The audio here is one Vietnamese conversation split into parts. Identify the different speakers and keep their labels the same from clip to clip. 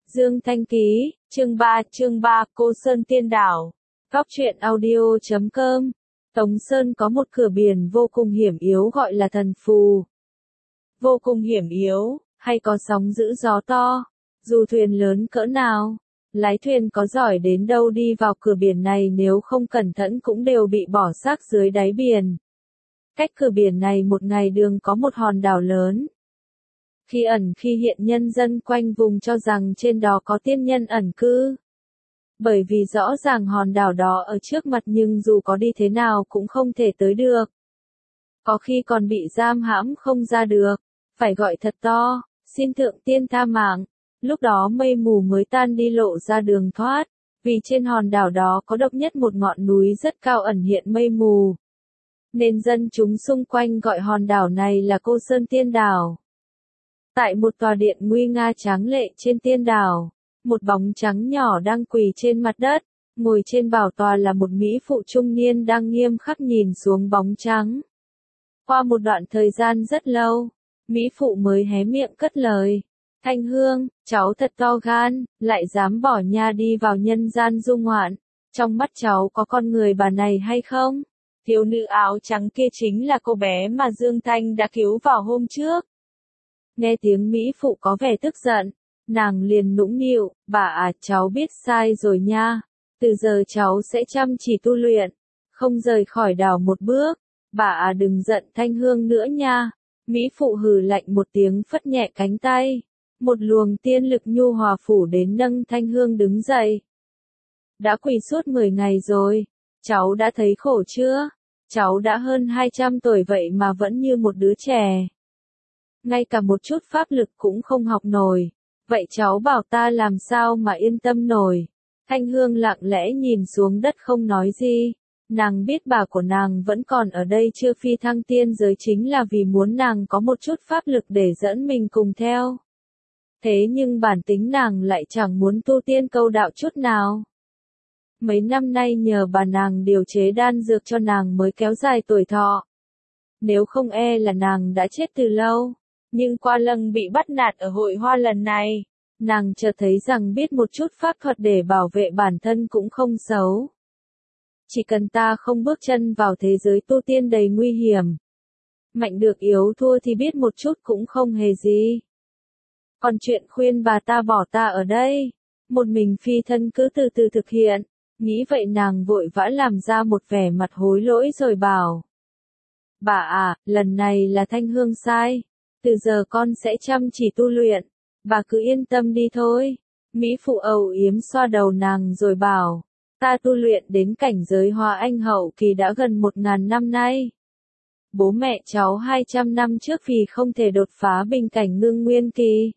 Speaker 1: Dương Thanh Ký, chương 3, Cô Sơn Tiên Đảo. Góc truyện audio.com. Tống Sơn có một cửa biển vô cùng hiểm yếu gọi là Thần Phù. Vô cùng hiểm yếu, hay có sóng dữ gió to, dù thuyền lớn cỡ nào, lái thuyền có giỏi đến đâu đi vào cửa biển này nếu không cẩn thận cũng đều bị bỏ xác dưới đáy biển. Cách cửa biển này một ngày đường có một hòn đảo lớn. Khi ẩn khi hiện nhân dân quanh vùng cho rằng trên đó có tiên nhân ẩn cư. Bởi vì rõ ràng hòn đảo đó ở trước mặt nhưng dù có đi thế nào cũng không thể tới được. Có khi còn bị giam hãm không ra được, phải gọi thật to, xin thượng tiên tha mạng. Lúc đó mây mù mới tan đi lộ ra đường thoát, vì trên hòn đảo đó có độc nhất một ngọn núi rất cao ẩn hiện mây mù. Nên dân chúng xung quanh gọi hòn đảo này là Cô Sơn Tiên Đảo. Tại một tòa điện nguy nga tráng lệ trên tiên đảo, một bóng trắng nhỏ đang quỳ trên mặt đất, ngồi trên bảo tọa là một mỹ phụ trung niên đang nghiêm khắc nhìn xuống bóng trắng. Qua một đoạn thời gian rất lâu, mỹ phụ mới hé miệng cất lời. Thanh Hương, cháu thật to gan, lại dám bỏ nha đi vào nhân gian du ngoạn. Trong mắt cháu có con người bà này hay không? Thiếu nữ áo trắng kia chính là cô bé mà Dương Thanh đã cứu vào hôm trước. Nghe tiếng mỹ phụ có vẻ tức giận, nàng liền nũng nịu, bà à cháu biết sai rồi nha. Từ giờ cháu sẽ chăm chỉ tu luyện, không rời khỏi đảo một bước. Bà à đừng giận Thanh Hương nữa nha. Mỹ phụ hừ lạnh một tiếng phất nhẹ cánh tay. Một luồng tiên lực nhu hòa phủ đến nâng Thanh Hương đứng dậy. Đã quỳ suốt 10 ngày rồi, cháu đã thấy khổ chưa? Cháu đã hơn 200 tuổi vậy mà vẫn như một đứa trẻ. Ngay cả một chút pháp lực cũng không học nổi. Vậy cháu bảo ta làm sao mà yên tâm nổi? Thanh Hương lặng lẽ nhìn xuống đất không nói gì. Nàng biết bà của nàng vẫn còn ở đây chưa phi thăng tiên giới chính là vì muốn nàng có một chút pháp lực để dẫn mình cùng theo. Thế nhưng bản tính nàng lại chẳng muốn tu tiên câu đạo chút nào. Mấy năm nay nhờ bà nàng điều chế đan dược cho nàng mới kéo dài tuổi thọ. Nếu không e là nàng đã chết từ lâu. Nhưng qua lần bị bắt nạt ở hội hoa lần này, nàng chợt thấy rằng biết một chút pháp thuật để bảo vệ bản thân cũng không xấu. Chỉ cần ta không bước chân vào thế giới tu tiên đầy nguy hiểm. Mạnh được yếu thua thì biết một chút cũng không hề gì. Còn chuyện khuyên bà ta bỏ ta ở đây, một mình phi thân cứ từ từ thực hiện. Nghĩ vậy nàng vội vã làm ra một vẻ mặt hối lỗi rồi bảo. Bà à, lần này là Thanh Hương sai. Từ giờ con sẽ chăm chỉ tu luyện. Bà cứ yên tâm đi thôi. Mỹ phụ âu yếm xoa đầu nàng rồi bảo. Ta tu luyện đến cảnh giới Hoa Anh hậu kỳ đã gần 1000 năm nay. Bố mẹ cháu 200 năm trước vì không thể đột phá bình cảnh ngưng nguyên kỳ.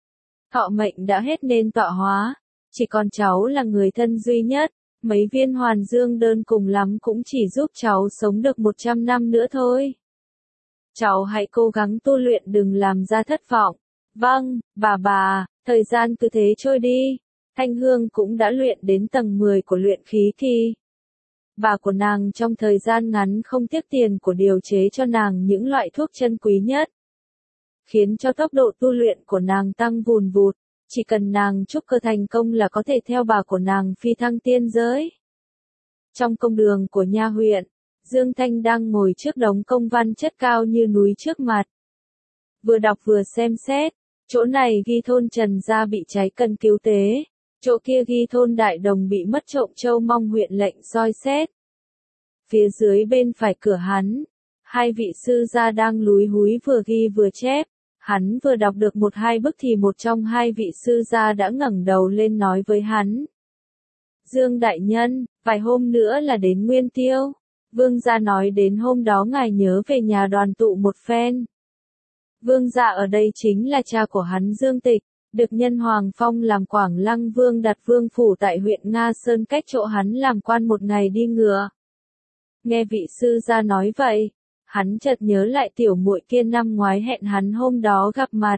Speaker 1: Thọ mệnh đã hết nên tọa hóa. Chỉ còn cháu là người thân duy nhất. Mấy viên hoàn dương đơn cùng lắm cũng chỉ giúp cháu sống được 100 năm nữa thôi. Cháu hãy cố gắng tu luyện đừng làm ra thất vọng. Vâng, bà, thời gian cứ thế trôi đi. Thanh Hương cũng đã luyện đến tầng 10 của luyện khí kỳ. Bà của nàng trong thời gian ngắn không tiếc tiền của điều chế cho nàng những loại thuốc chân quý nhất. Khiến cho tốc độ tu luyện của nàng tăng vùn vụt. Chỉ cần nàng trúc cơ thành công là có thể theo bà của nàng phi thăng tiên giới. Trong công đường của nha huyện, Dương Thanh đang ngồi trước đống công văn chất cao như núi trước mặt. Vừa đọc vừa xem xét, chỗ này ghi thôn Trần Gia bị cháy cần cứu tế, chỗ kia ghi thôn Đại Đồng bị mất trộm trâu mong huyện lệnh soi xét. Phía dưới bên phải cửa hắn, hai vị sư gia đang lúi húi vừa ghi vừa chép. Hắn vừa đọc được 1-2 bức thì một trong hai vị sư gia đã ngẩng đầu lên nói với hắn. Dương đại nhân, vài hôm nữa là đến Nguyên Tiêu. Vương gia nói đến hôm đó ngài nhớ về nhà đoàn tụ một phen. Vương gia ở đây chính là cha của hắn Dương Tịch, được nhân Hoàng Phong làm Quảng Lăng Vương đặt vương phủ tại huyện Nga Sơn cách chỗ hắn làm quan một ngày đi ngựa. Nghe vị sư gia nói vậy. Hắn chợt nhớ lại tiểu muội kia năm ngoái hẹn hắn hôm đó gặp mặt.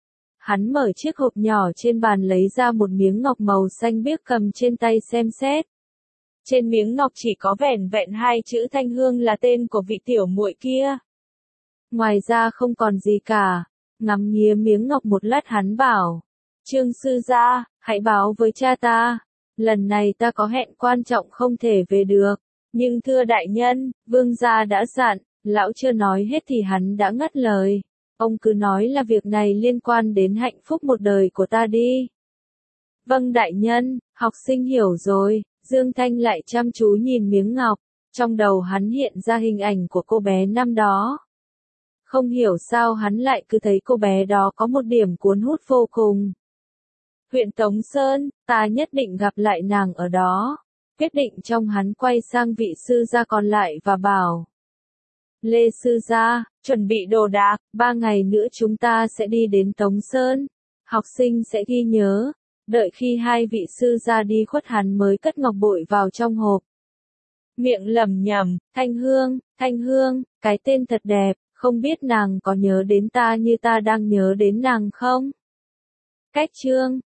Speaker 1: Hắn mở chiếc hộp nhỏ trên bàn lấy ra một miếng ngọc màu xanh biếc cầm trên tay xem xét. Trên miếng ngọc chỉ có vẻn vẹn 2 chữ Thanh Hương là tên của vị tiểu muội kia. Ngoài ra không còn gì cả. Ngắm nghía miếng ngọc một lát hắn bảo. Trương sư gia, Hãy báo với cha ta. Lần này ta có hẹn quan trọng không thể về được. Nhưng thưa đại nhân, vương gia đã dặn, lão chưa nói hết thì hắn đã ngắt lời. Ông cứ nói là việc này liên quan đến hạnh phúc một đời của ta đi. Vâng đại nhân, học sinh hiểu rồi. Dương Thanh lại chăm chú nhìn miếng ngọc. Trong đầu hắn hiện ra hình ảnh của cô bé năm đó. Không hiểu sao hắn lại cứ thấy cô bé đó có một điểm cuốn hút vô cùng. Huyện Tống Sơn, ta nhất định gặp lại nàng ở đó. Quyết định trong hắn quay sang vị sư gia còn lại và bảo. Lê sư gia, chuẩn bị đồ đạc, 3 ngày nữa chúng ta sẽ đi đến Tống Sơn. Học sinh sẽ ghi nhớ. Đợi khi hai vị sư gia đi khuất hắn mới cất ngọc bội vào trong hộp. Miệng lẩm nhẩm, Thanh Hương, cái tên thật đẹp, không biết nàng có nhớ đến ta như ta đang nhớ đến nàng không? Cách chương